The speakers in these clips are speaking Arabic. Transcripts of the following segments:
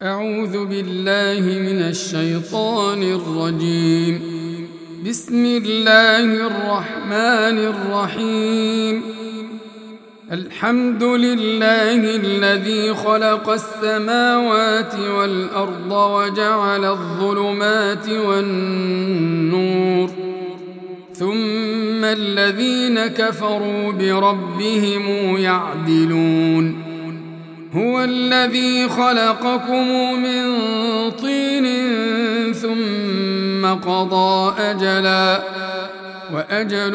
أعوذ بالله من الشيطان الرجيم. بسم الله الرحمن الرحيم. الحمد لله الذي خلق السماوات والأرض وجعل الظلمات والنور، ثم الذين كفروا بربهم يعدلون. هو الذي خلقكم من طين ثم قضى أجلا، وأجل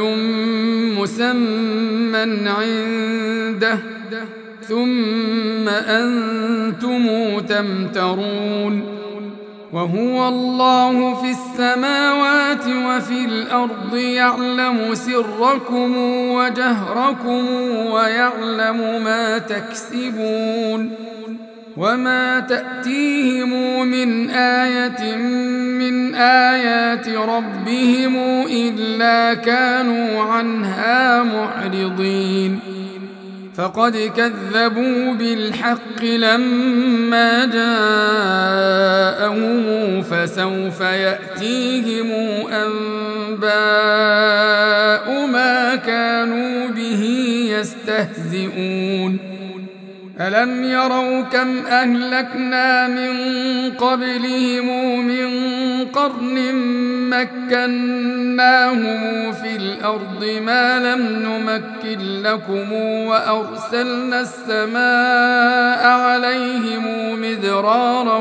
مسمى عنده، ثم أنتم تمترون. وهو الله في السماوات وفي الأرض، يعلم سركم وجهركم ويعلم ما تكسبون. وما تأتيهم من آية من آيات ربهم إلا كانوا عنها معرضين. فقد كذبوا بالحق لما جاءهم، فسوف يأتيهم أنباء ما كانوا به يستهزئون. ألم يروا كم أهلكنا من قبلهم من قرن مكناهم في الأرض ما لم نمكن لكم، وأرسلنا السماء عليهم مدرارا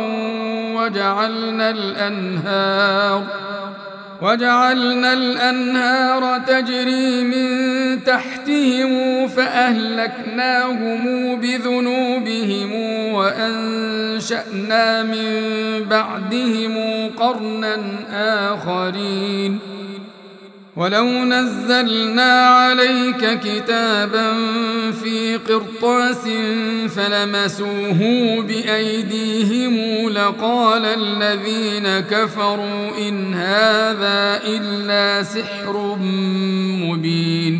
وجعلنا الأنهار تجري من تحتهم، فأهلكناهم بذنوبهم وأنشأنا من بعدهم قرنا آخرين. ولو نزلنا عليك كتابا في قرطاس فلمسوه بأيديهم لقال الذين كفروا إن هذا إلا سحر مبين.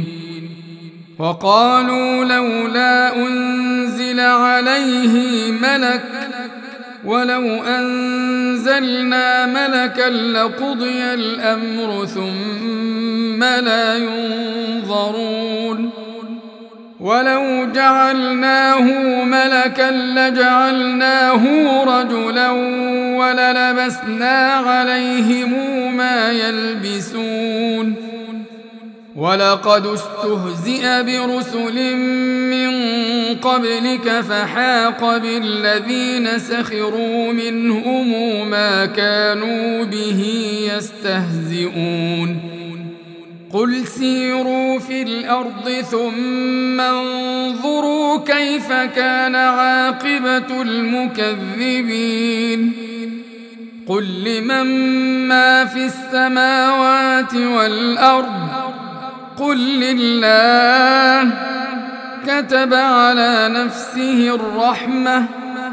وقالوا لولا أنزل عليه ملك، ولو أنزلنا ملكا لقضي الأمر ثم لا ينظرون. ولو جعلناه ملكا لجعلناه رجلا وللبسنا عليهم ما يلبسون. ولقد استهزئ برسل من قبلك فحاق بالذين سخروا منهم ما كانوا به يستهزئون. قل سيروا في الأرض ثم انظروا كيف كان عاقبة المكذبين. قل لمن ما في السماوات والأرض، قل لله. كتب على نفسه الرحمة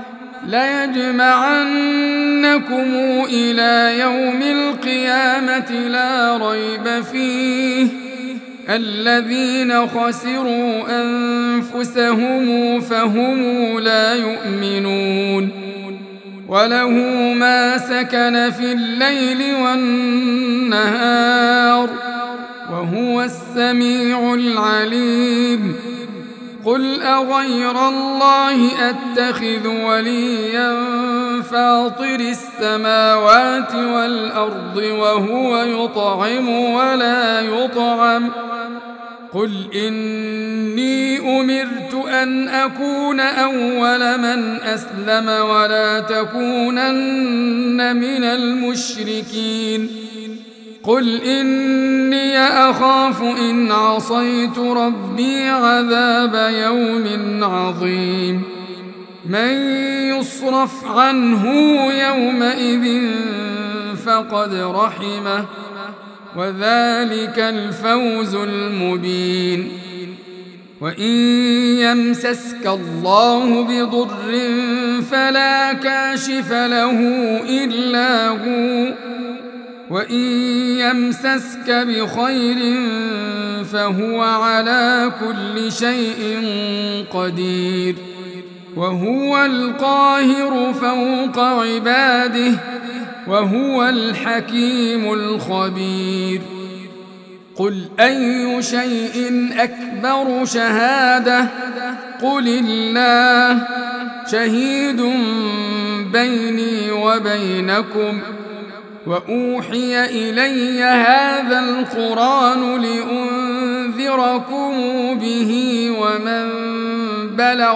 ليجمعنكم إلى يوم القيامة لا ريب فيه. الذين خسروا أنفسهم فهم لا يؤمنون. وله ما سكن في الليل والنهار وهو السميع العليم. قل أغير الله أتخذ وليا فاطر السماوات والأرض وهو يطعم ولا يطعم. قل إني أمرت أن أكون أول من أسلم ولا تكونن من المشركين. قل إني أخاف إن عصيت ربي عذاب يوم عظيم. من يصرف عنه يومئذ فقد رحمه، وذلك الفوز المبين. وإن يمسسك الله بضر فلا كاشف له إلا هو، وإن يمسسك بخير فهو على كل شيء قدير. وهو القاهر فوق عباده وهو الحكيم الخبير. قل أي شيء أكبر شهادة قل الله شهيد بيني وبينكم وأوحي إلي هذا القرآن لأنذركم به ومن بلغ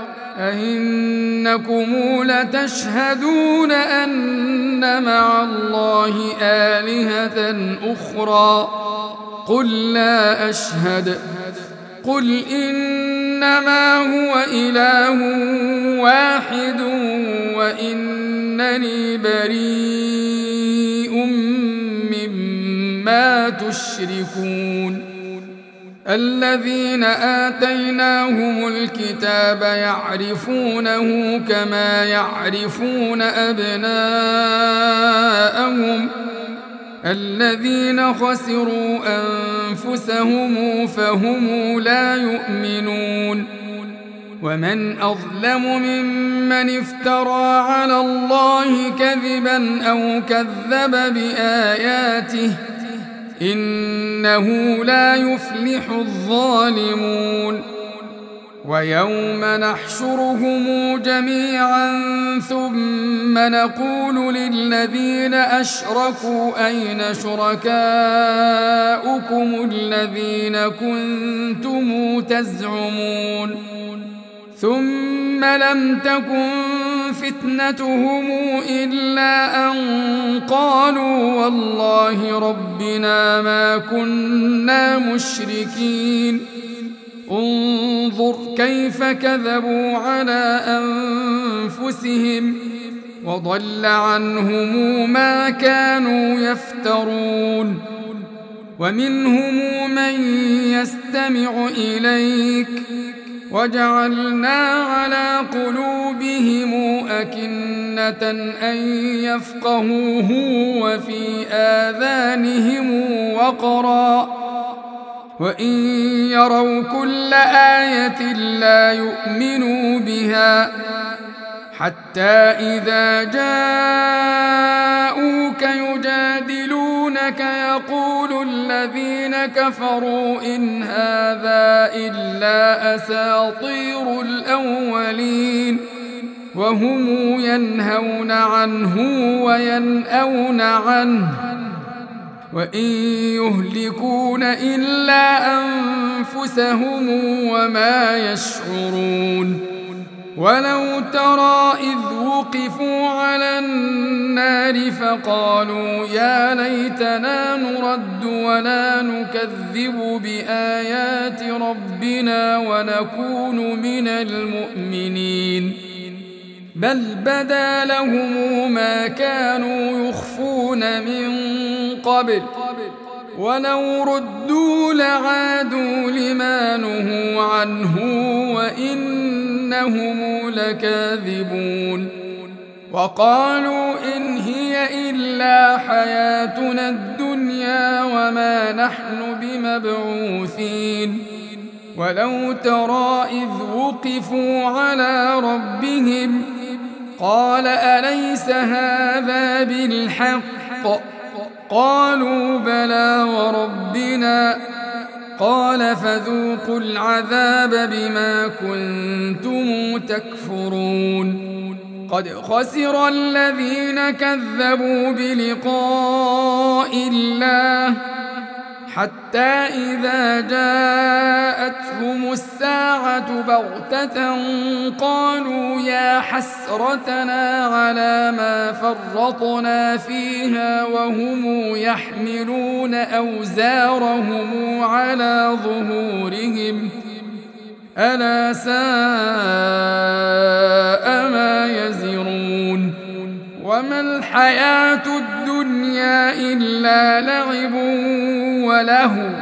أئنكم لتشهدون أن مع الله آلهة أخرى قل لا أشهد قل إنما هو إله واحد وإنني بريء مما تشركون. الذين آتيناهم الكتاب يعرفونه كما يعرفون أبناءهم الذين خسروا أنفسهم فهم لا يؤمنون. ومن أظلم ممن افترى على الله كذبا أو كذب بآياته إنه لا يفلح الظالمون. ويوم نحشرهم جميعا ثم نقول للذين أشركوا أين شركاؤكم الذين كنتم تزعمون ثم لم تكن فتنتهم إلا أن قالوا والله ربنا ما كنا مشركين. انظر كيف كذبوا على أنفسهم وضل عنهم ما كانوا يفترون. ومنهم من يستمع إليك وجعلنا على قلوبهم أكنة أن يفقهوه وفي آذانهم وقرا وإن يروا كل آية لا يؤمنوا بها حتى إذا جاءوك يجادلونك يقول الذين كفروا إن هذا إلا أساطير الأولين وهم ينهون عنه وينأون عنه وإن يهلكون إلا أنفسهم وما يشعرون. ولو ترى إذ وقفوا على النار فقالوا يا ليتنا نرد ولا نكذب بآيات ربنا ونكون من المؤمنين بل بدا لهم ما كانوا يخفون من قبل ولو ردوا لعادوا لما نهوا عنه وإنهم لكاذبون. وقالوا إن هي إلا حياتنا الدنيا وما نحن بمبعوثين. ولو ترى إذ وقفوا على ربهم قال أليس هذا بالحق قالوا بلى وربنا قال فذوقوا العذاب بما كنتم تكفرون. قد خسر الذين كذبوا بلقاء الله حتى إذا جاءتهم الساعة بغتة قالوا يا حسرتنا على ما فرطنا فيها وهم يحملون أوزارهم على ظهورهم ألا ساء ما يزرون. وما الحياة الدنيا إلا لعب وله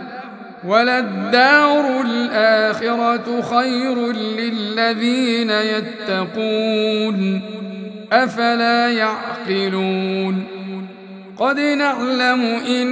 وللدار الآخرة خير للذين يتقون أفلا يعقلون. قد نعلم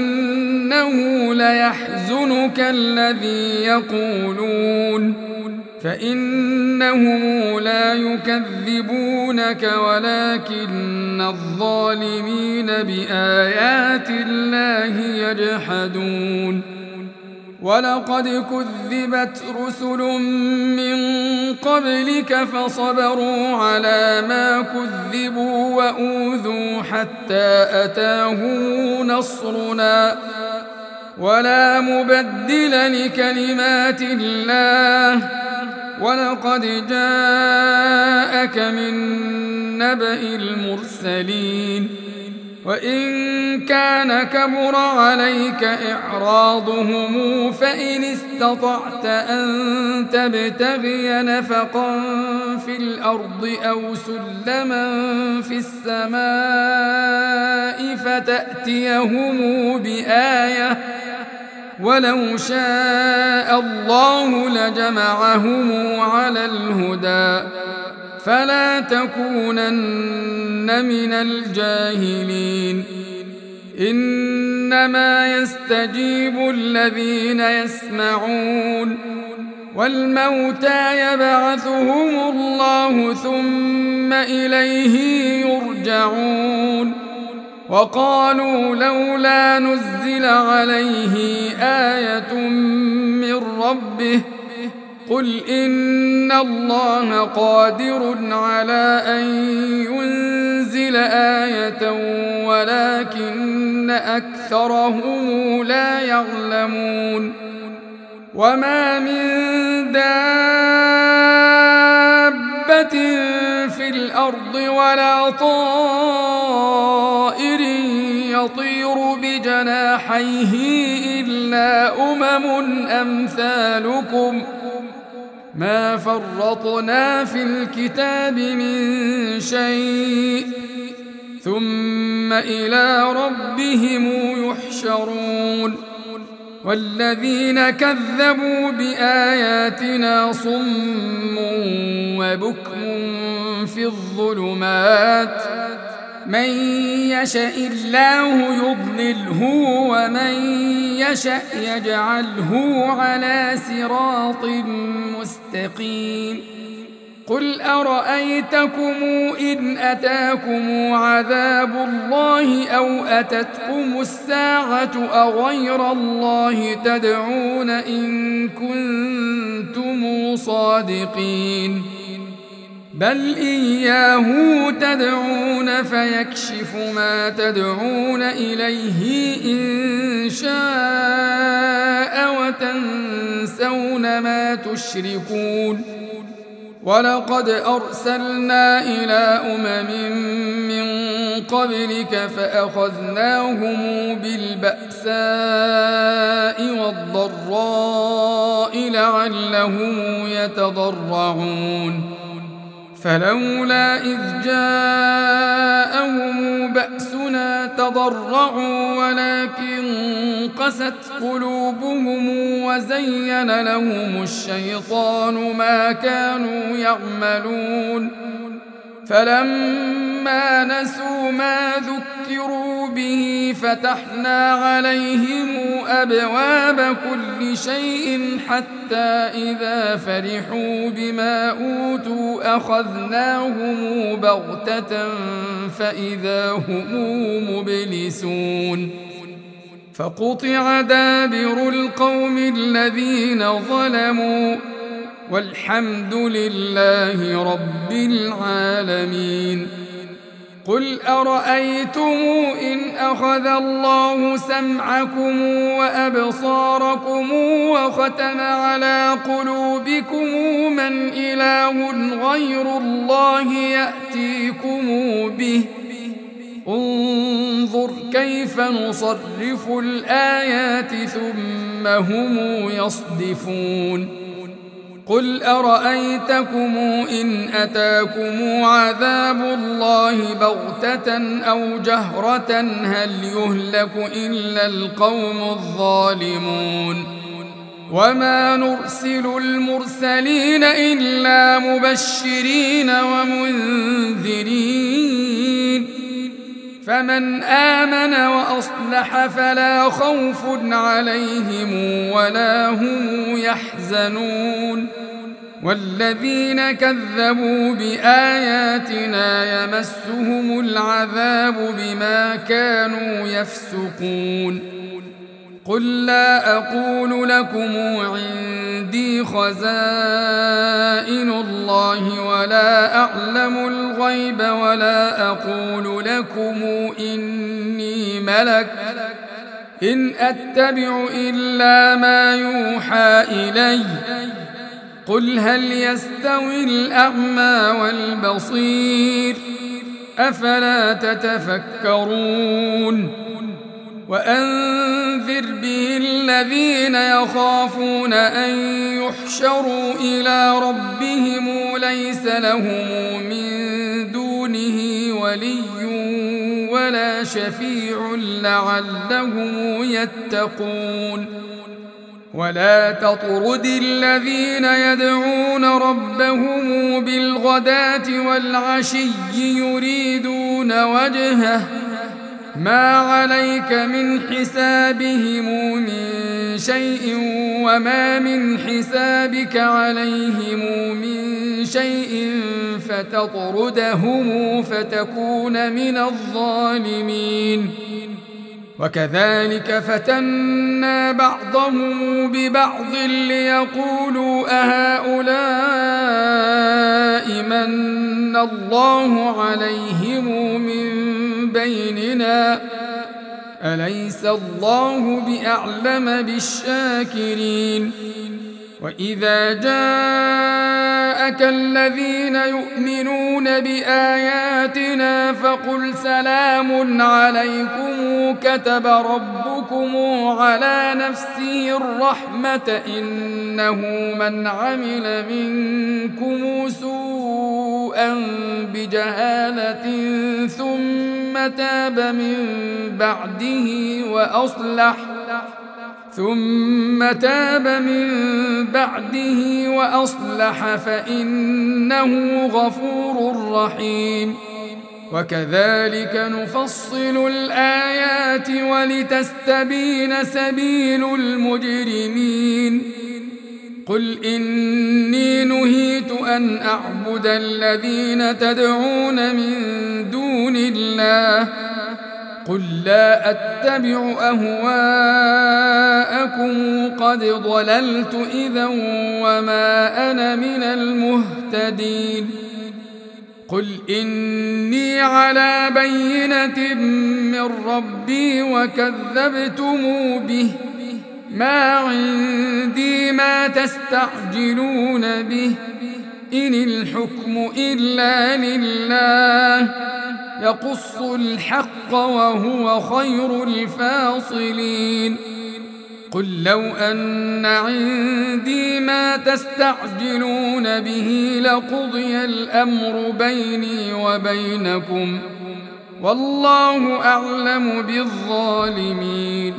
إنه ليحزنك الذي يقولون فإنهم لا يكذبونك ولكن الظالمين بآيات الله يجحدون ولقد كذبت رسل من قبلك فصبروا على ما كذبوا وأوذوا حتى أتاهم نصرنا ولا مبدل لكلمات الله ولقد جاءك من نبأ المرسلين وإن كان كبر عليك إعراضهم فإن استطعت أن تبتغي نفقا في الأرض أو سلما في السماء فتأتيهم بآية ولو شاء الله لجمعهم على الهدى فلا تكونن من الجاهلين إنما يستجيب الذين يسمعون والموتى يبعثهم الله ثم إليه يرجعون وقالوا لولا نزل عليه آية من ربه قل إن الله قادر على أن ينزل آية ولكن أكثرهم لا يعلمون وما من دابة في الأرض ولا طائر يطير بجناحيه إلا أمثالكم ما فرطنا في الكتاب من شيء ثم إلى ربهم يحشرون والذين كذبوا بآياتنا صم وبكم في الظلمات من يشاء الله يضلله ومن يشاء يجعله على صراط مستقيم قل أرأيتكم إن أتاكم عذاب الله أو أتتكم الساعة أغير الله تدعون إن كنتم صادقين بل إياه تدعون فيكشف ما تدعون إليه إن شاء وتنسون ما تشركون ولقد أرسلنا إلى من قبلك فأخذناهم بالبأساء والضراء لعلهم يتضرعون فلولا إذ جاءهم بأسنا تضرعوا ولكن قست قلوبهم وزين لهم الشيطان ما كانوا يعملون فلما نسوا ما ذكروا به فتحنا عليهم أبواب كل شيء حتى إذا فرحوا بما أوتوا أخذناهم بغتة فإذا هم مبلسون فقطع دابر القوم الذين ظلموا والحمد لله رب العالمين قل أرأيتم إن أخذ الله سمعكم وأبصاركم وختم على قلوبكم من إله غير الله يأتيكم به انظر كيف نصرف الآيات ثم هم يصدفون قل أرأيتكم إن أتاكم عذاب الله بغتة أو جهرة هل يهلك إلا القوم الظالمون وما نرسل المرسلين إلا مبشرين ومنذرين فمن آمن وأصلح فلا خوف عليهم ولا هم يحزنون والذين كذبوا بآياتنا يمسهم العذاب بما كانوا يفسقون قل لا أقول لكم عندي خزائن الله ولا أعلم الغيب ولا أقول لكم إني ملك إن أتبع إلا ما يوحى إلي قل هل يستوي الأعمى والبصير أفلا تتفكرون وأنذر به الذين يخافون أن يحشروا إلى ربهم ليس لهم من دونه ولي ولا شفيع لعلهم يتقون ولا تطرد الذين يدعون ربهم بالغداة والعشي يريدون وجهه ما عليك من حسابهم من شيء وما من حسابك عليهم من شيء فتطردهم فتكون من الظالمين وكذلك فتنا بعضهم ببعض ليقولوا أهؤلاء من الله عليهم من بيننا أليس الله بأعلم بالشاكرين وإذا جاءك الذين يؤمنون بآياتنا فقل سلام عليكم كتب ربكم على نفسه الرحمة إنه من عمل منكم سوءا بجهالة ثم تاب من بعده وأصلح فإنه غفور رحيم وكذلك نفصل الآيات ولتستبين سبيل المجرمين قل إني نهيت أن أعبد الذين تدعون من دون الله قل لا أتبع أهواءكم قد ضللت إذا وما أنا من المهتدين قل إني على بينة من ربي وكذبتم به ما عندي ما تستعجلون به إن الحكم إلا لله يقص الحق وهو خير الفاصلين قل لو أن عندي ما تستعجلون به لقضي الأمر بيني وبينكم والله أعلم بالظالمين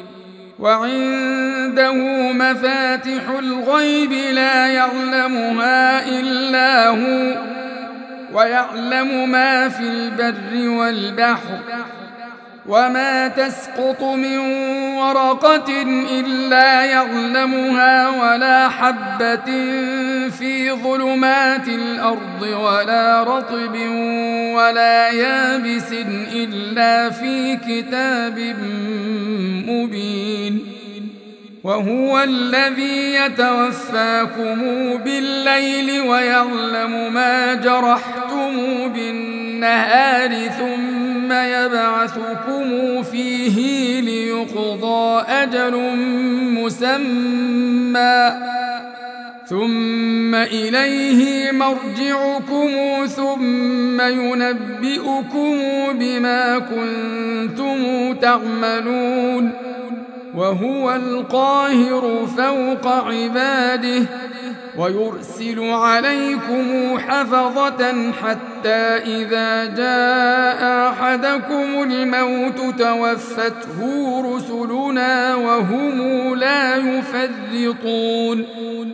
وعنده مفاتح الغيب لا يعلمها إلا هو ويعلم ما في البر والبحر وما تسقط من ورقة إلا يعلمها ولا حبة في ظلمات الأرض ولا رطب ولا يابس إلا في كتاب مبين وهو الذي يتوفاكم بالليل ويعلم ما جرحتم بالنهار ثم يبعثكم فيه ليقضى أجل مسمى ثم إليه مرجعكم ثم ينبئكم بما كنتم تعملون وهو القاهر فوق عباده ويرسل عليكم حفظة حتى إذا جاء أحدكم الموت توفته رسلنا وهم لا يفرطون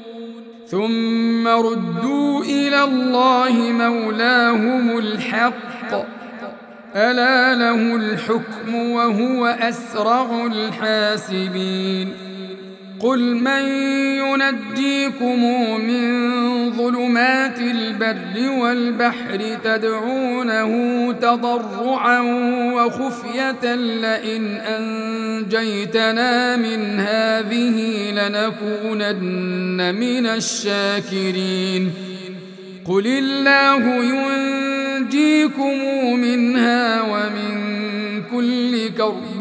ثم ردوا إلى الله مولاهم الحق ألا له الحكم وهو أسرع الحاسبين قل من ينجيكم من ظلمات البر والبحر تدعونه تضرعا وخفية لئن أنجيتنا من هذه لنكونن من الشاكرين قل الله ينجيكم منها ومن كل كرب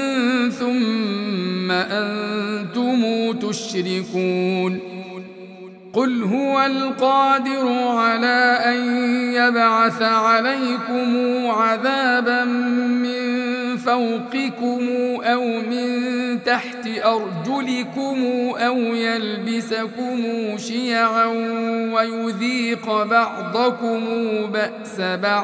ثم أنتم تشركون قل هو القادر على أن يبعث عليكم عذابا من فوقكم أو من تحت أرجلكم أو يلبسكم شيعا ويذيق بعضكم بأس بعض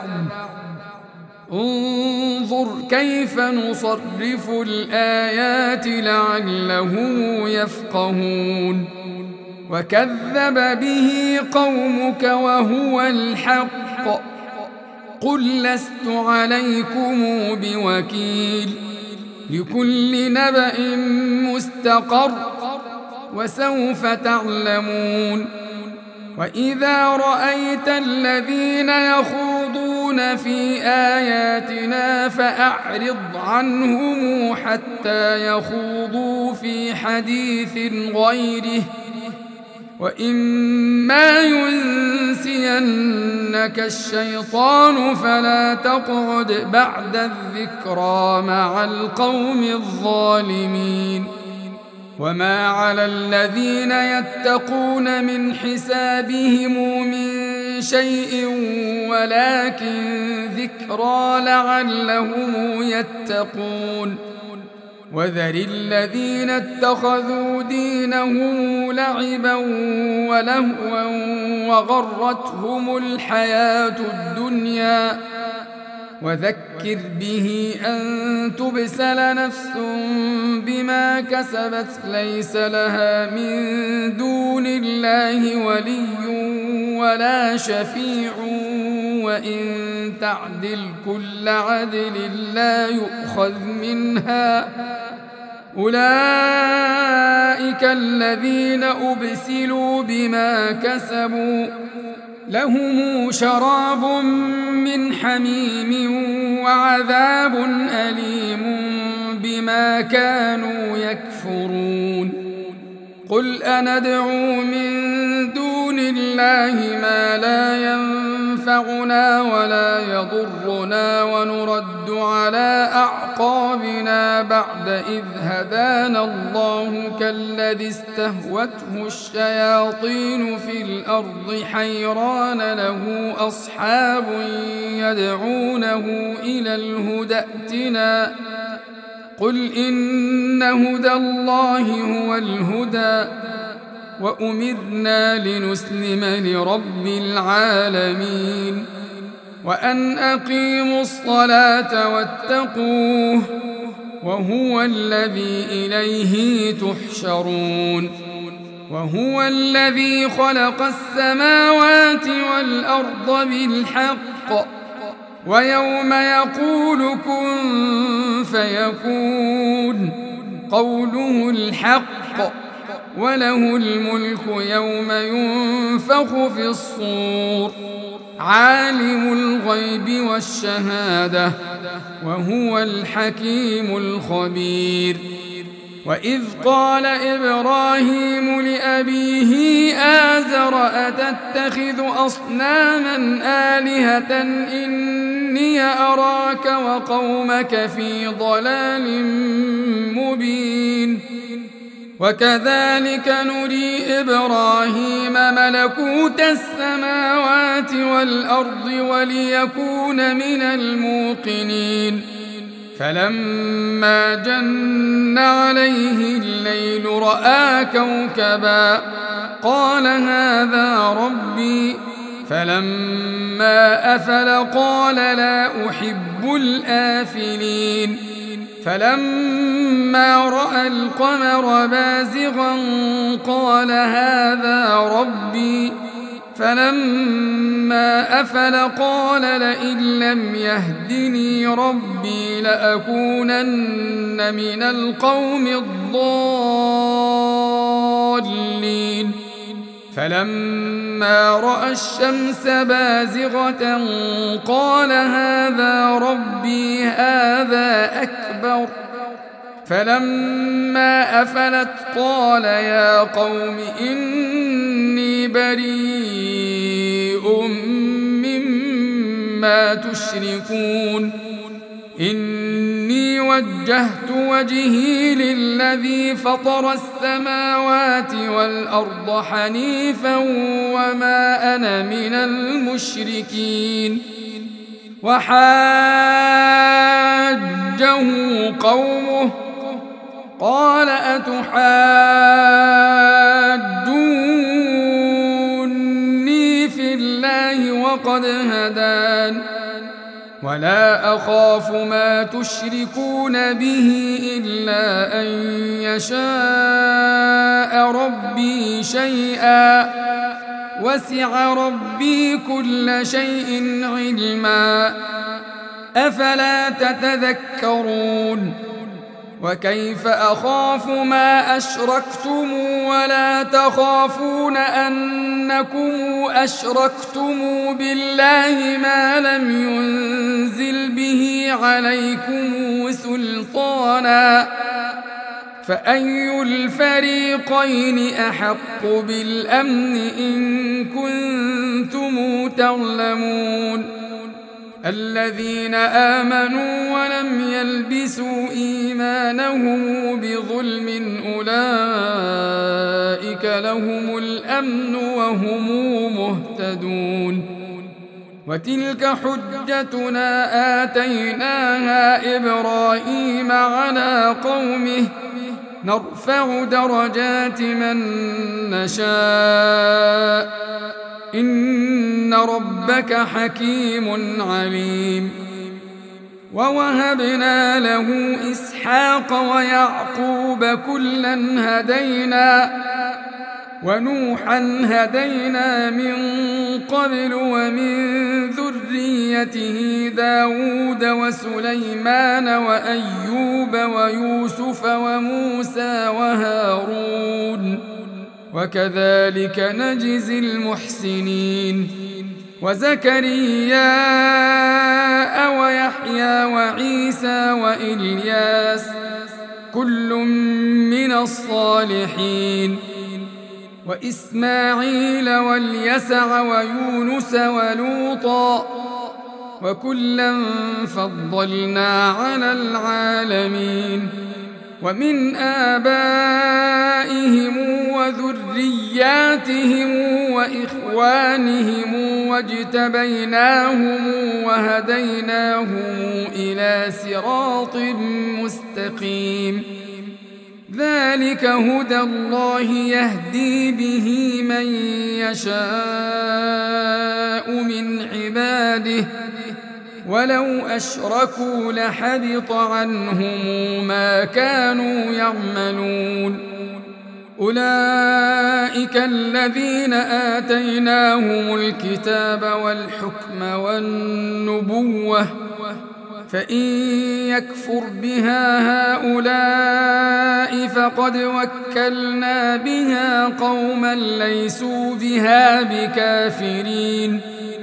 انظر كيف نصرف الآيات لعلهم يفقهون وكذب به قومك وهو الحق قل لست عليكم بوكيل لكل نبأ مستقر وسوف تعلمون وإذا رأيت الذين يخوضون في آياتنا فأعرض عنهم حتى يخوضوا في حديث غيره وإما ينسينك الشيطان فلا تقعد بعد الذكرى مع القوم الظالمين وما على الذين يتقون من حسابهم من شيء ولكن ذكرى لعلهم يتقون وذر الذين اتخذوا دينهم لعبا ولهوا وغرتهم الحياة الدنيا وذكر به أن تبسل نفس بما كسبت ليس لها من دون الله ولي ولا شفيع وإن تعدل كل عدل لا يؤخذ منها أولئك الذين أبسلوا بما كسبوا لهم شراب من حميم وعذاب أليم بما كانوا يكفرون قل أندعو من دون الله ما لا ينفعنا ولا يضرنا ونرد على أعقابنا بعد إذ هدانا الله كالذي استهوته الشياطين في الأرض حيران له أصحاب يدعونه إلى الهدى ائتنا قل إن هدى الله هو الهدى وأمرنا لنسلم لرب العالمين وأن أقيموا الصلاة واتقوه وهو الذي إليه تحشرون وهو الذي خلق السماوات والأرض بالحق ويوم يقول كن فيكون قوله الحق وله الملك يوم ينفخ في الصور عالم الغيب والشهادة وهو الحكيم الخبير وإذ قال إبراهيم لأبيه آزر أتتخذ أصناما آلهة إني أراك وقومك في ضلال مبين وكذلك نري إبراهيم ملكوت السماوات والأرض وليكون من الموقنين فلما جن عليه الليل رأى كوكبا قال هذا ربي فلما أفل قال لا أحب الآفلين فلما رأى القمر بازغا قال هذا ربي فلما أفل قال لئن لم يهدني ربي لأكونن من القوم الضالين فلما رأى الشمس بازغة قال هذا ربي هذا أكبر فلما أفلت قال يا قوم إني بريء مما تشركون إني وجهت وجهي للذي فطر السماوات والأرض حنيفا وما أنا من المشركين وحاجه قومه قال أتحاجوني في الله وقد هدان ولا أخاف ما تشركون به إلا أن يشاء ربي شيئا وسع ربي كل شيء علما أفلا تتذكرون وكيف أخاف ما أشركتم ولا تخافون أنكم أشركتم بالله ما لم ينزل به عليكم سلطانا فأي الفريقين أحق بالأمن إن كنتم تعلمون الذين آمنوا ولم يلبسوا إيمانهم بظلم أولئك لهم الأمن وهم مهتدون وتلك حجتنا آتيناها إبراهيم على قومه نرفع درجات من نشاء إن ربك حكيم عليم ووهبنا له إسحاق ويعقوب كلا هدينا ونوحا هدينا من قبل ومن ذريته داود وسليمان وأيوب ويوسف وموسى وهارون وكذلك نجزي المحسنين وزكريا ويحيى وعيسى وإلياس كل من الصالحين وإسماعيل واليسع ويونس ولوطا وكلا فضلنا على العالمين ومن آبائهم وذرياتهم وإخوانهم واجتبيناهم وهديناهم إلى صراط مستقيم ذلك هدى الله يهدي به من يشاء من عباده ولو أشركوا لحبط عنهم ما كانوا يعملون أولئك الذين آتيناهم الكتاب والحكم والنبوة فإن يكفر بها هؤلاء فقد وكلنا بها قوما ليسوا بها بكافرين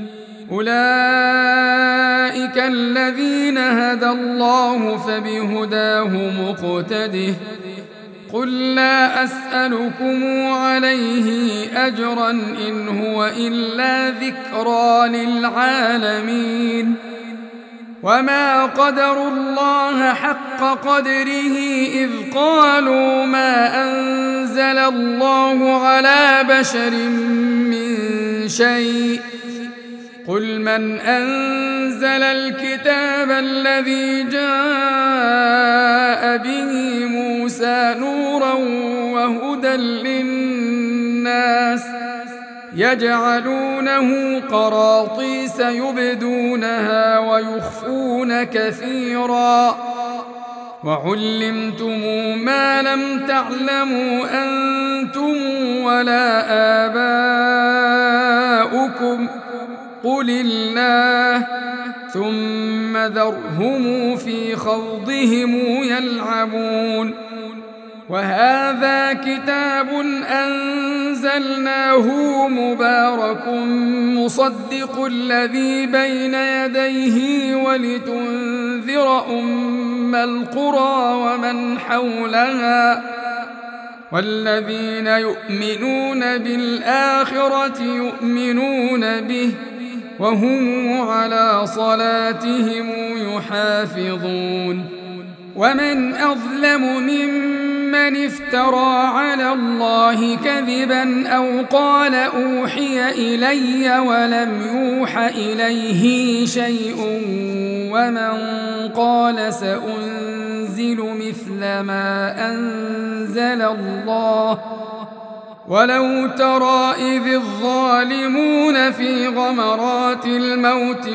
أولئك الذين هدى الله فبهداه مقتده قل لا أسألكم عليه أجرا إن هو إلا ذكرى للعالمين وما قدروا الله حق قدره إذ قالوا ما أنزل الله على بشر من شيء قل من أنزل الكتاب الذي جاء به موسى نورا وهدى للناس يجعلونه قراطيس يبدونها ويخفون كثيرا وعلمتم ما لم تعلموا أنتم ولا قل الله ثم ذرهم في خوضهم يلعبون وهذا كتاب أنزلناه مبارك مصدق الذي بين يديه ولتنذر أم القرى ومن حولها والذين يؤمنون بالآخرة يؤمنون به وهم على صلاتهم يحافظون ومن أظلم ممن افترى على الله كذبا أو قال أوحي إلي ولم يوح إليه شيء ومن قال سأنزل مثل ما أنزل الله ولو ترى إذ الظالمون في غمرات الموت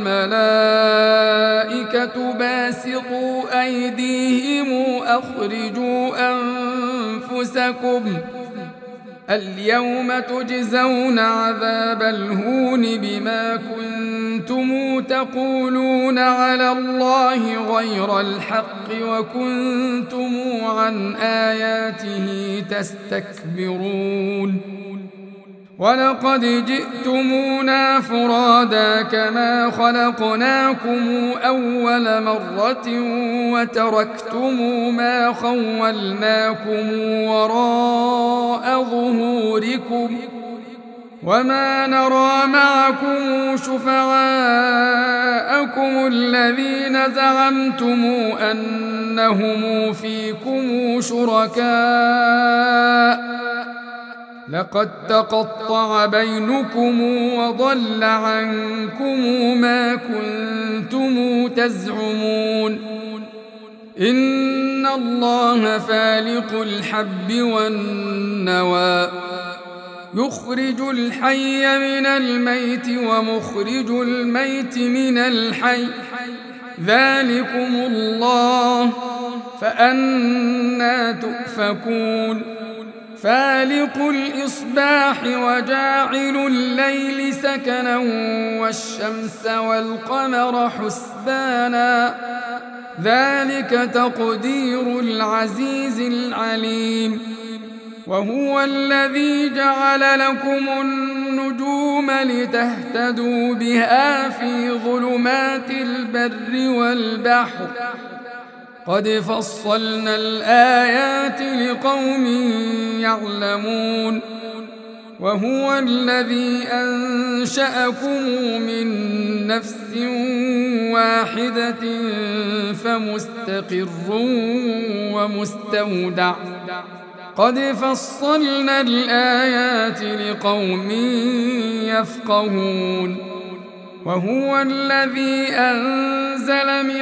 والملائكة باسطوا أيديهم أخرجوا أنفسكم اليوم تجزون عذاب الهون بما كنتم تقولون على الله غير الحق وكنتم عن آياته تستكبرون ولقد جئتمونا فرادا كما خلقناكم أول مرة وتركتم ما خولناكم وراء ظهوركم وما نرى معكم شفعاءكم الذين زعمتم أنهم فيكم شركاء لقد تقطع بينكم وضل عنكم ما كنتم تزعمون إن الله فالق الحب والنوى يخرج الحي من الميت ومخرج الميت من الحي ذلكم الله فأنى تؤفكون فالق الإصباح وجاعل الليل سكنا والشمس والقمر حسبانا ذلك تقدير العزيز العليم وهو الذي جعل لكم النجوم لتهتدوا بها في ظلمات البر والبحر قد فصلنا الآيات لقوم يعلمون وهو الذي أنشأكم من نفس واحدة فمستقر ومستودع قد فصلنا الآيات لقوم يفقهون وهو الذي أنزل من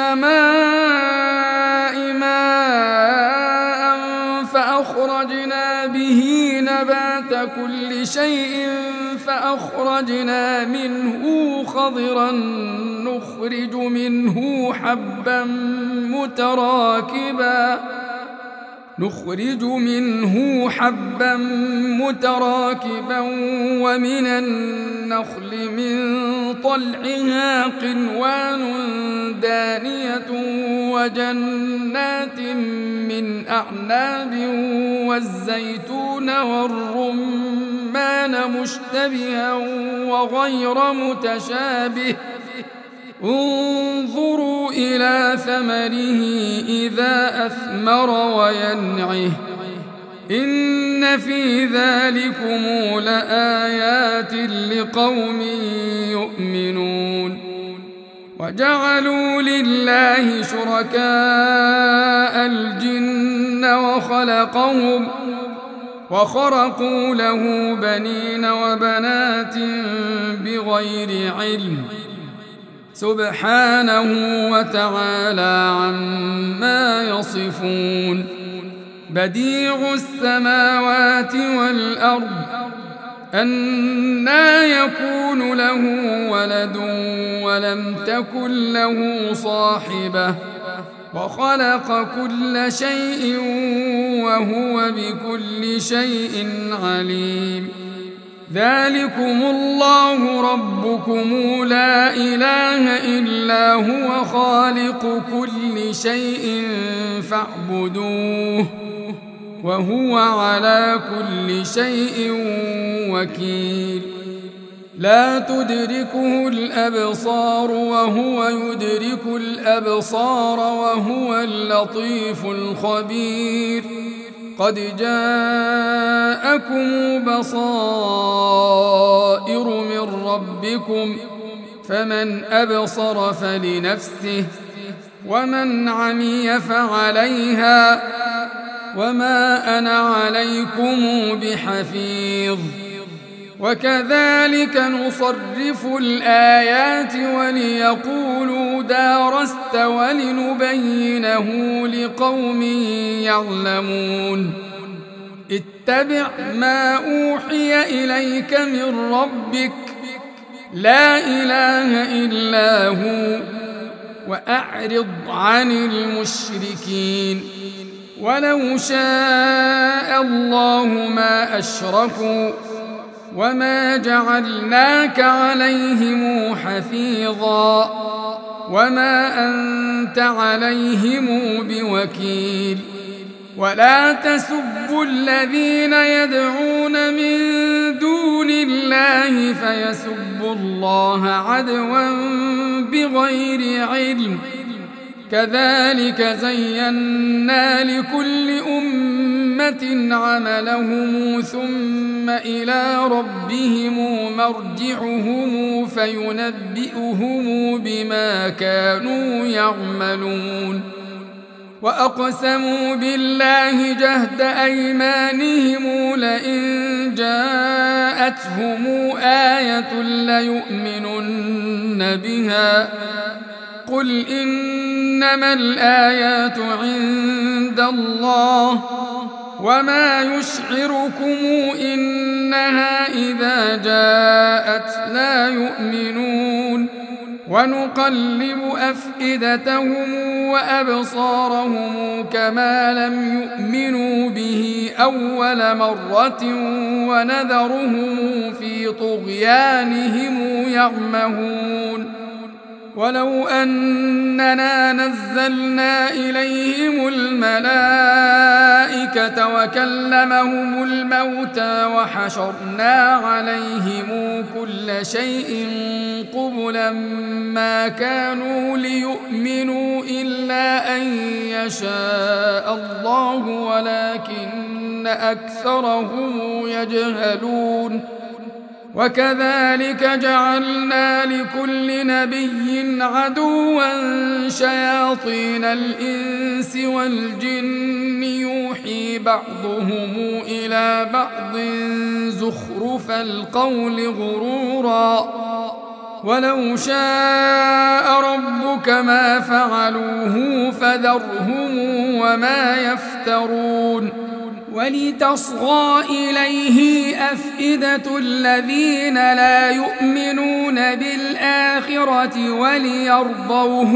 السماء ماء فأخرجنا به نبات كل شيء فأخرجنا منه خضرا نخرج منه حبا متراكبا ومن النخل من طلعها قنوان دانية وجنات من أعناب والزيتون والرمان مشتبها وغير متشابه انظروا إلى ثمره إذا أثمر وينعه إن في ذلكم لآيات لقوم يؤمنون وجعلوا لله شركاء الجن وخرقوا له بنين وبنات بغير علم سبحانه وتعالى عما يصفون بديع السماوات والأرض أنى يكون له ولد ولم تكن له صاحبة وخلق كل شيء وهو بكل شيء عليم ذلكم الله ربكم لا إله إلا هو خالق كل شيء فاعبدوه وهو على كل شيء وكيل لا تدركه الأبصار وهو يدرك الأبصار وهو اللطيف الخبير قد جاءكم بصائر من ربكم فمن أبصر فلنفسه ومن عمي فعليها وما أنا عليكم بحفيظ وكذلك نصرف الآيات وليقولوا درست ولنبينه لقوم يعلمون اتبع ما أوحي إليك من ربك لا إله إلا هو وأعرض عن المشركين ولو شاء الله ما أشركوا وما جعلناك عليهم حفيظا وما أنت عليهم بوكيل ولا تسبوا الذين يدعون من دون الله فيسبوا الله عدوا بغير علم كذلك زينا لكل أمة عملهم ثم إلى ربهم مرجعهم فينبئهم بما كانوا يعملون وأقسموا بالله جهد أيمانهم لئن جاءتهم آية ليؤمنن بها قل إنما الآيات عند الله وما يشعركم إنها إذا جاءت لا يؤمنون ونقلب أفئدتهم وأبصارهم كما لم يؤمنوا به أول مرة ونذرهم في طغيانهم يعمهون ولو أننا نزلنا إليهم الملائكة وكلمهم الموتى وحشرنا عليهم كل شيء قبلا ما كانوا ليؤمنوا إلا أن يشاء الله ولكن أكثرهم يجهلون وكذلك جعلنا لكل نبي عدوا شياطين الإنس والجن يوحي بعضهم إلى بعض زخرف القول غرورا ولو شاء ربك ما فعلوه فذرهم وما يفترون ولتصغى إليه أفئدة الذين لا يؤمنون بالآخرة وليرضوه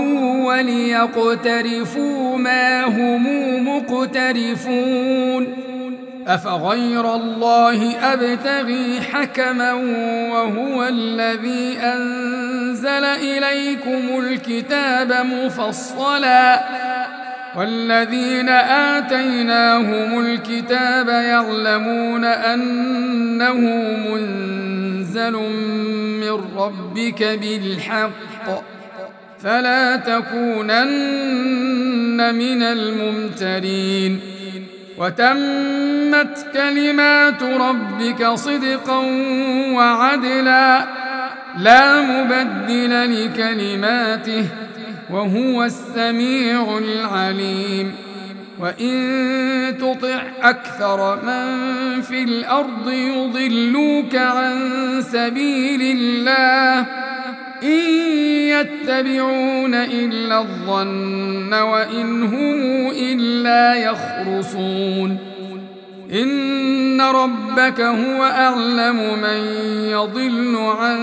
وليقترفوا ما هم مقترفون أفغير الله أبتغي حكما وهو الذي أنزل إليكم الكتاب مفصلا والذين آتيناهم الكتاب يعلمون أنه منزل من ربك بالحق فلا تكونن من الممترين وتمت كلمات ربك صدقا وعدلا لا مبدل لكلماته وهو السميع العليم وإن تطع أكثر من في الأرض يضلوك عن سبيل الله إن يتبعون إلا الظن وإن هم إلا يخرصون إن ربك هو أعلم من يضل عن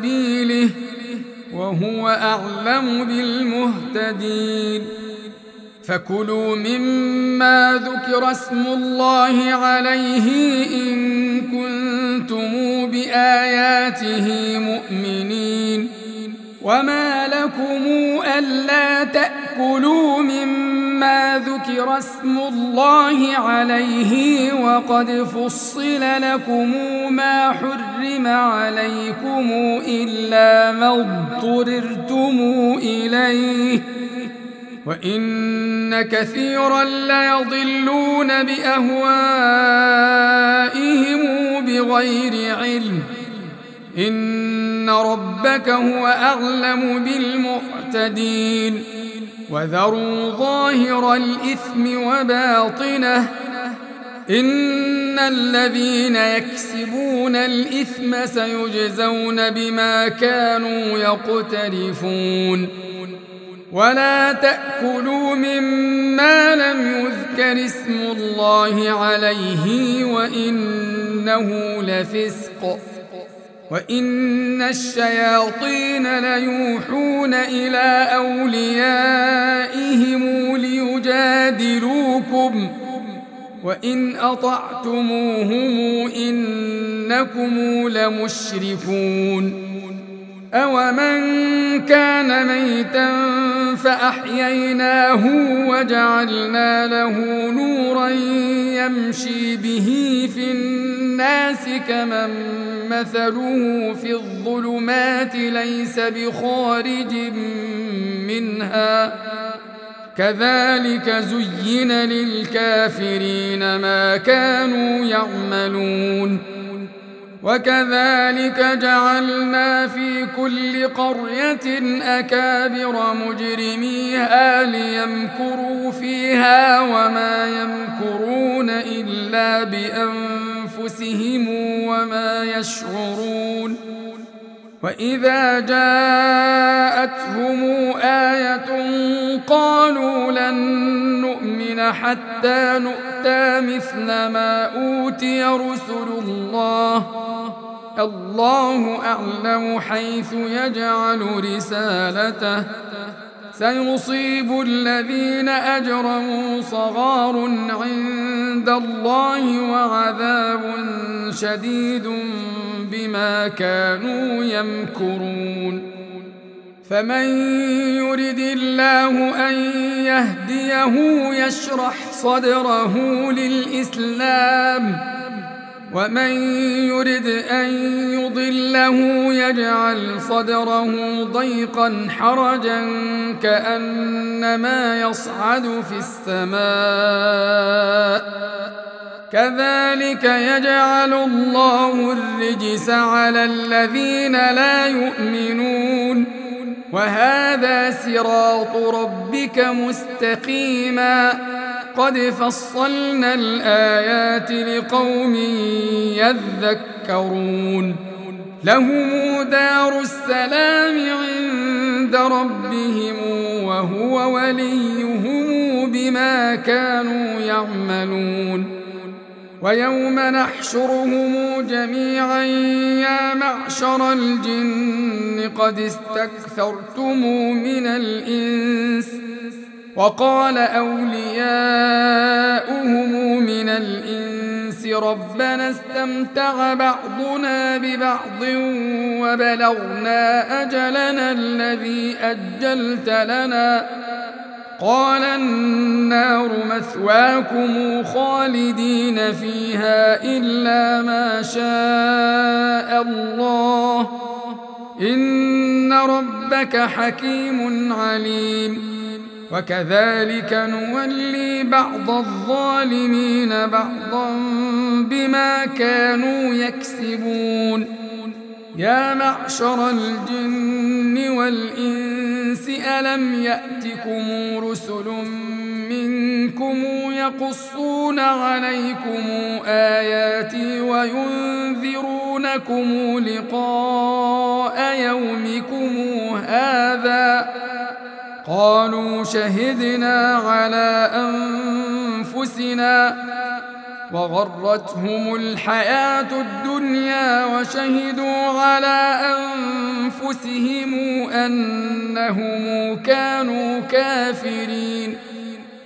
سبيله وهو أعلم بالمهتدين فكلوا مما ذكر اسم الله عليه إن كنتم بآياته مؤمنين وما لكم ألا تأكلوا مما ذكر اسم الله عليه وقد فصل لكم ما حرم عليكم إلا ما اضطررتم إليه وإن كثيرا ليضلون بأهوائهم بغير علم إن ربك هو أعلم بالمعتدين وذروا ظاهر الإثم وباطنه إن الذين يكسبون الإثم سيجزون بما كانوا يقترفون ولا تأكلوا مما لم يذكر اسم الله عليه وإنه لفسق وإن الشياطين ليوحون إلى أوليائهم ليجادلوكم وإن أطعتموهم إنكم لمشركون أومن كان ميتا فأحييناه وجعلنا له نورا يمشي به في الناس كمن مثله في الظلمات ليس بخارج منها كذلك زين للكافرين ما كانوا يعملون وكذلك جعلنا في كل قرية أكابر مجرميها ليمكروا فيها وما يمكرون إلا بأنفسهم وما يشعرون وإذا جاءتهم آية قالوا لن نؤمن حتى نؤتى مثل ما أوتي رسل الله أعلم حيث يجعل رسالته سيصيب الذين أجرموا صغار عند الله وعذاب شديد بما كانوا يمكرون فمن يرد الله أن يهديه يشرح صدره للإسلام ومن يرد أن يضله يجعل صدره ضيقا حرجا كأنما يصعد في السماء كذلك يجعل الله الرجس على الذين لا يؤمنون وهذا صراط ربك مستقيما قد فصلنا الآيات لقوم يذكرون لهم دار السلام عند ربهم وهو وليهم بما كانوا يعملون ويوم نحشرهم جميعا يا معشر الجن قد استكثرتم من الإنس وقال أولياؤهم من الإنس ربنا استمتع بعضنا ببعض وبلغنا أجلنا الذي أجلت لنا قال النار مثواكم خالدين فيها إلا ما شاء الله إن ربك حكيم عليم وكذلك نولي بعض الظالمين بعضا بما كانوا يكسبون يا معشر الجن والإنس ألم يأتكم رسل منكم يقصون عليكم آياتي وينذرونكم لقاء يومكم هذا قالوا شهدنا على أنفسنا وغرتهم الحياة الدنيا وشهدوا على أنفسهم أنهم كانوا كافرين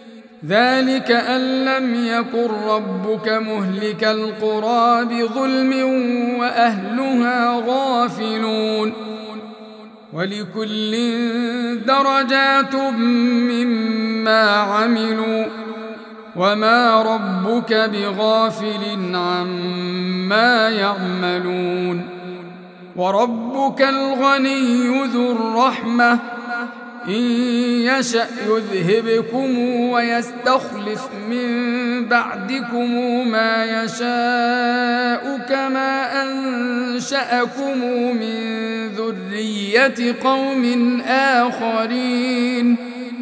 ذلك أن لم يكن ربك مهلك القرى بظلم وأهلها غافلون ولكل درجات مما عملوا وما ربك بغافل عما يعملون وربك الغني ذو الرحمة إن يشأ يذهبكم ويستخلف من بعدكم ما يشاء كما أنشأكم من ذرية قوم آخرين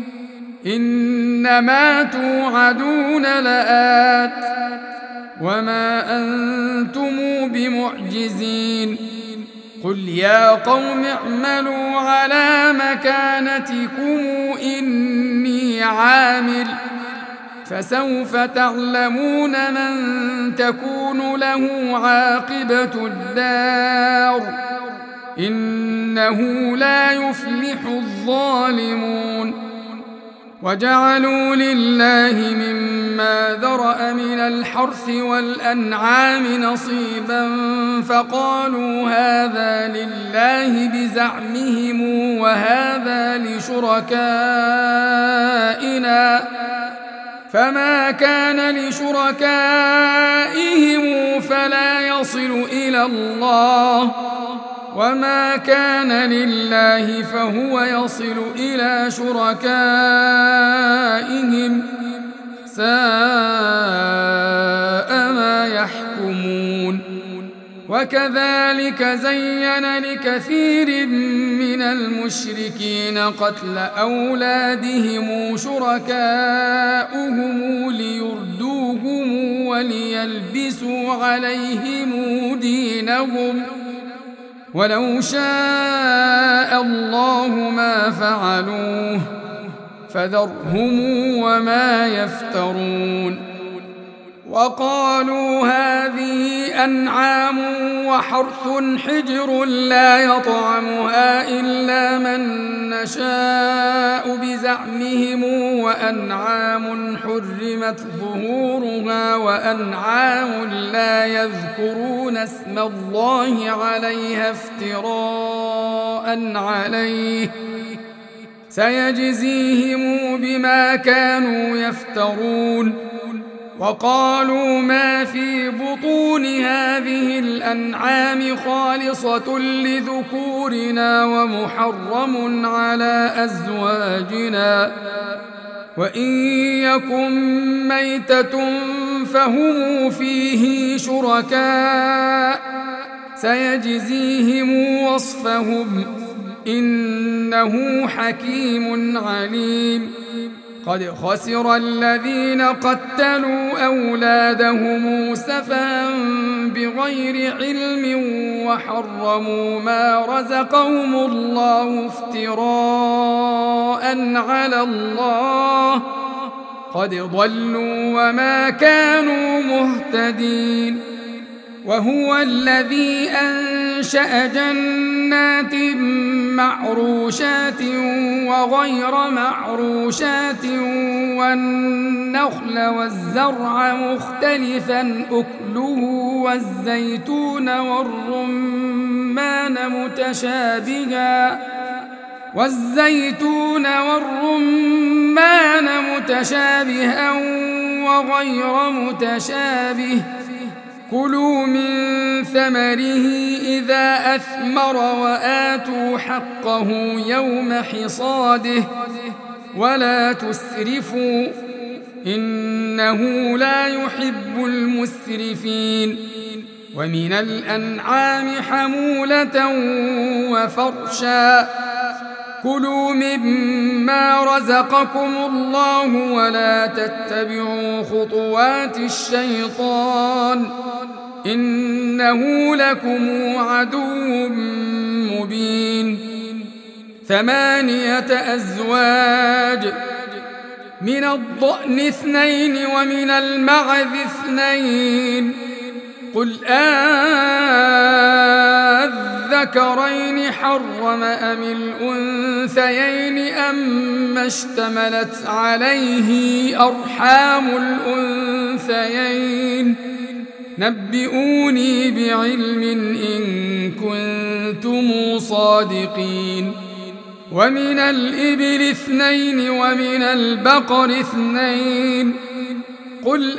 إنما توعدون لآت وما أنتم بمعجزين قل يا قوم اعملوا على مكانتكم إني عامل فسوف تعلمون من تكون له عاقبة الدار إنه لا يفلح الظالمون وجعلوا لله مما ذرأ من الحرث والأنعام نصيبا فقالوا هذا لله بزعمهم وهذا لشركائنا فما كان لشركائهم فلا يصل إلى الله وما كان لله فهو يصل إلى شركائهم ساء ما يحكمون وكذلك زين لكثير من المشركين قتل أولادهم شركاؤهم ليردوهم وليلبسوا عليهم دينهم ولو شاء الله ما فعلوه فذرهم وما يفترون وقالوا هذه أنعام وحرث حجر لا يطعمها إلا من نشاء بزعمهم وأنعام حرمت ظهورها وأنعام لا يذكرون اسم الله عليها افتراء عليه سيجزيهم بما كانوا يفترون وقالوا ما في بطون هذه الأنعام خالصة لذكورنا ومحرم على أزواجنا وإن يكن ميتة فهم فيه شركاء سيجزيهم وصفهم إنه حكيم عليم قد خسر الذين قتلوا أولادهم سفها بغير علم وحرموا ما رزقهم الله افتراء على الله قد ضلوا وما كانوا مهتدين وهو الذي أنشأ جنات معروشات وغير معروشات والنخل والزرع مختلفا أكله والزيتون والرمان متشابها وغير متشابه كلوا من ثمره إذا أثمر وآتوا حقه يوم حصاده ولا تسرفوا إنه لا يحب المسرفين ومن الأنعام حمولة وفرشا كلوا مما رزقكم الله ولا تتبعوا خطوات الشيطان إنه لكم عدو مبين 8 أزواج من الضأن 2 ومن المعز 2 قل أذكرين حرم أم الأنثيين أما اشتملت عليه أرحام الأنثيين نبئوني بعلم إن كنتم صادقين ومن الإبل 2 ومن البقر 2 قل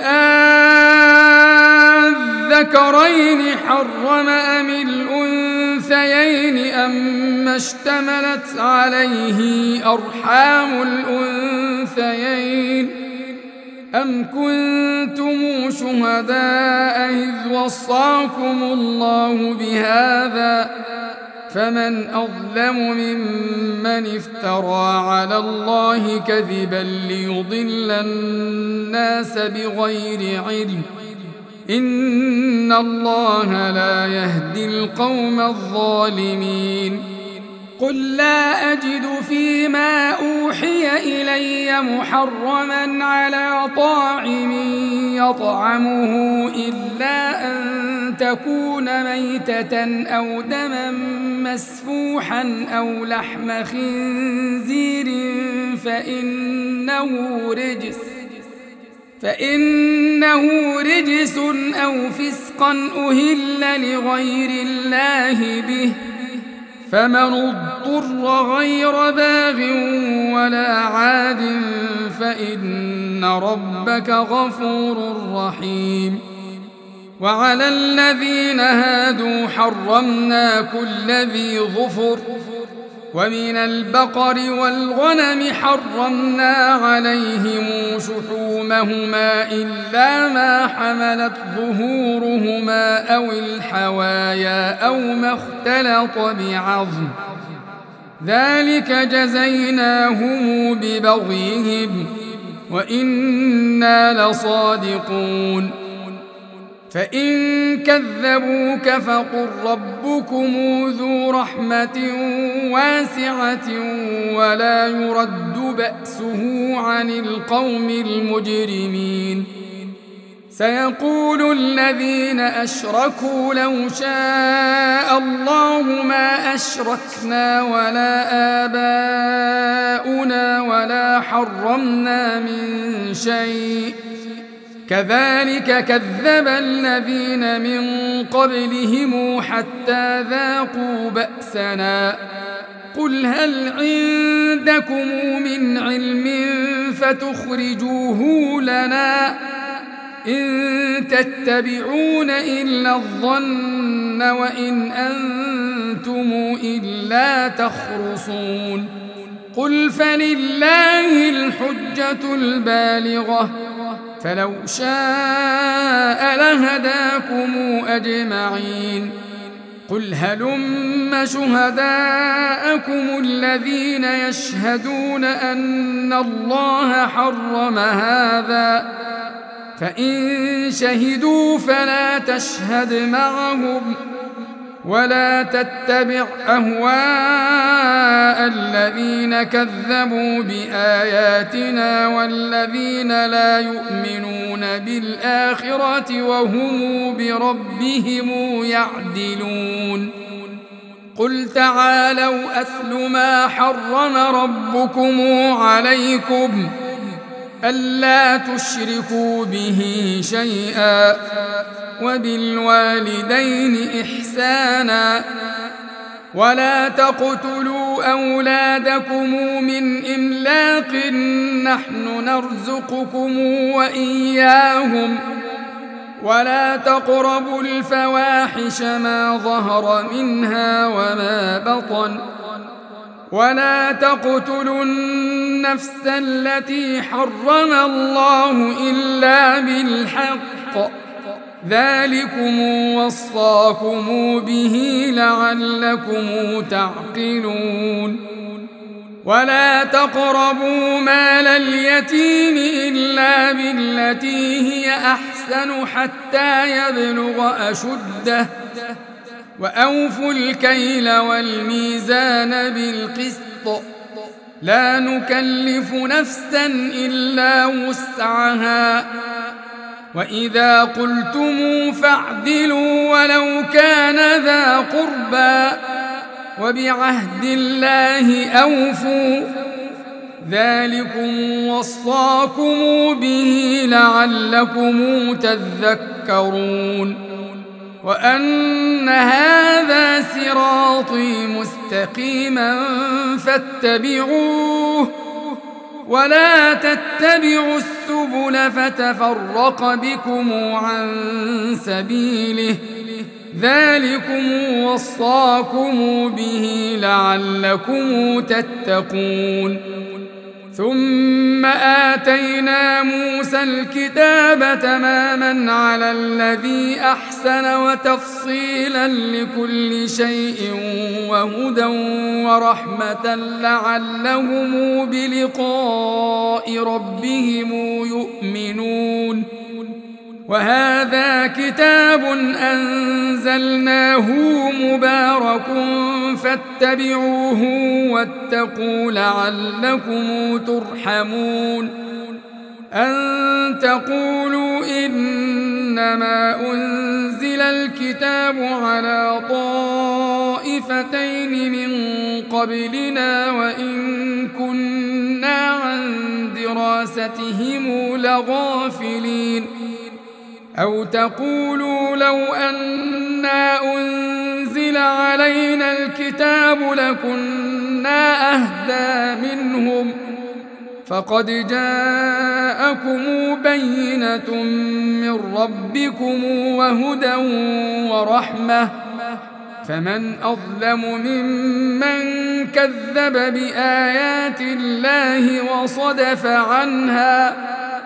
أذكرين حرم أم الأنثيين أما اشتملت عليه أرحام الأنثيين أم كنتم شهداء إذ وصاكم الله بهذا فمن أظلم ممن افترى على الله كذبا ليضل الناس بغير علم إن الله لا يهدي القوم الظالمين قل لا أجد فيما أوحي إلي محرما على طاعم يطعمه إلا أن تكون ميتة أو دما مسفوحا أو لحم خنزير فإنه رجس أو فسقا أهل لغير الله به فمن اضطر غير باغ ولا عاد فإن ربك غفور رحيم وعلى الذين هادوا حرمنا كل ذي ظفر ومن البقر والغنم حرمنا عليهم شحومهما إلا ما حملت ظهورهما أو الحوايا أو ما اختلط بعظم ذلك جزيناهم ببغيهم وإنا لصادقون فإن كذبوك فقل ربكم ذو رحمة واسعة ولا يرد بأسه عن القوم المجرمين سيقول الذين أشركوا لو شاء الله ما أشركنا ولا آباؤنا ولا حرمنا من شيء كذلك كذب الذين من قبلهم حتى ذاقوا بأسنا قل هل عندكم من علم فتخرجوه لنا إن تتبعون إلا الظن وإن أنتم إلا تخرصون قل فلله الحجة البالغة فلو شاء لهداكم أجمعين قل هلم شهداءكم الذين يشهدون أن الله حرم هذا فإن شهدوا فلا تشهد معهم ولا تتبع أهواء الذين كذبوا بآياتنا والذين لا يؤمنون بالآخرة وهم بربهم يعدلون قل تعالوا أتل ما حرم ربكم عليكم ألا تشركوا به شيئا وبالوالدين إحسانا ولا تقتلوا أولادكم من إملاق نحن نرزقكم وإياهم ولا تقربوا الفواحش ما ظهر منها وما بطن ولا تقتلوا النفس التي حرم الله إلا بالحق ذلكم وصاكم به لعلكم تعقلون ولا تقربوا مال اليتيم إلا بالتي هي أحسن حتى يبلغ أشده وأوفوا الكيل والميزان بالقسط لا نكلف نفسا إلا وسعها وإذا قلتم فاعدلوا ولو كان ذا قربى وبعهد الله أوفوا ذلكم وصاكم به لعلكم تذكرون وأن هذا صراطي مستقيما فاتبعوه ولا تتبعوا السبل فتفرق بكم عن سبيله ذلكم وصاكم به لعلكم تتقون ثم آتينا موسى الكتاب تماما على الذي أحسن وتفصيلا لكل شيء وهدى ورحمة لعلهم بلقاء ربهم يؤمنون وهذا كتاب أنزلناه مبارك فاتبعوه واتقوا لعلكم ترحمون أن تقولوا إنما أنزل الكتاب على طائفتين من قبلنا وإن كنا عن دراستهم لغافلين أو تقولوا لو أنا أنزل علينا الكتاب لكنا أهدى منهم فقد جاءكم بينة من ربكم وهدى ورحمة فمن أظلم ممن كذب بآيات الله وصدف عنها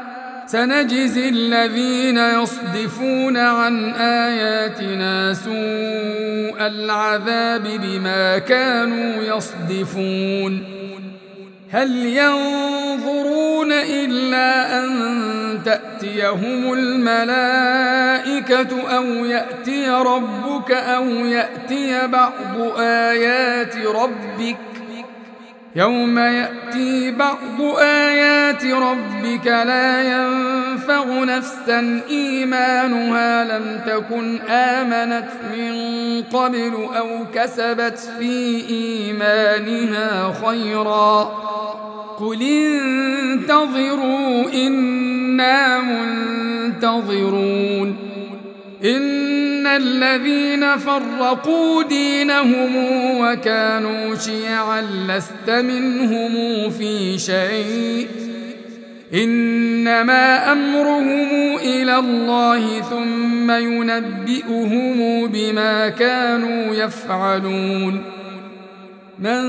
سنجزي الذين يصدفون عن آياتنا سوء العذاب بما كانوا يصدفون هل ينظرون إلا أن تأتيهم الملائكة أو يأتي ربك أو يأتي بعض آيات ربك يوم يأتي بعض آيات ربك لا ينفع نفسا إيمانها لم تكن آمنت من قبل أو كسبت في إيمانها خيرا قل انتظروا إنا منتظرون إن الذين فرقوا دينهم وكانوا شيعا لست منهم في شيء إنما أمرهم إلى الله ثم ينبئهم بما كانوا يفعلون من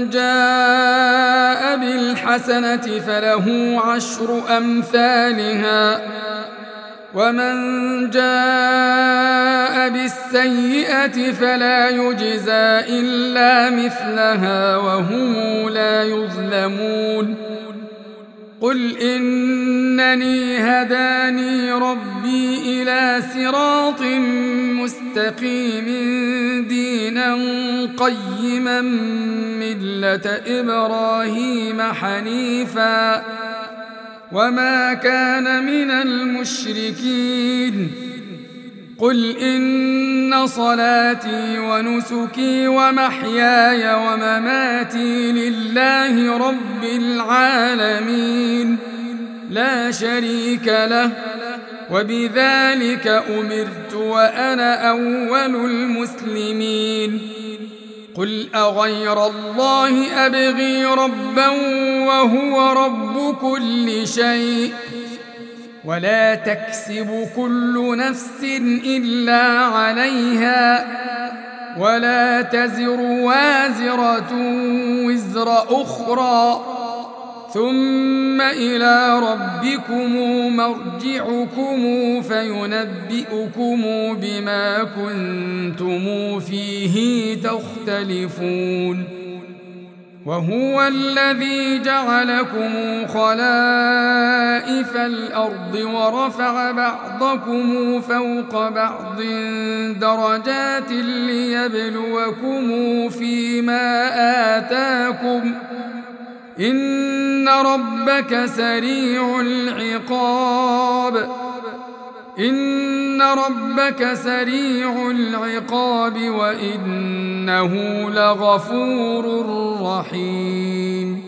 جاء بالحسنة فله 10 أمثالها ومن جاء بالسيئة فلا يجزى إلا مثلها وهم لا يظلمون قل إنني هداني ربي إلى صراط مستقيم دينا قيما ملة إبراهيم حنيفا وما كان من المشركين قل إن صلاتي ونسكي ومحياي ومماتي لله رب العالمين لا شريك له وبذلك أمرت وأنا أول المسلمين قل أغير الله أبغي ربا وهو رب كل شيء ولا تكسب كل نفس إلا عليها ولا تزر وازرة وزر أخرى ثم إلى ربكم مرجعكم فينبئكم بما كنتم فيه تختلفون وهو الذي جعلكم خلائف الأرض ورفع بعضكم فوق بعض درجات ليبلوكم فيما آتاكم إن ربك سريع العقاب إن ربك سريع العقاب وإنه لغفور رحيم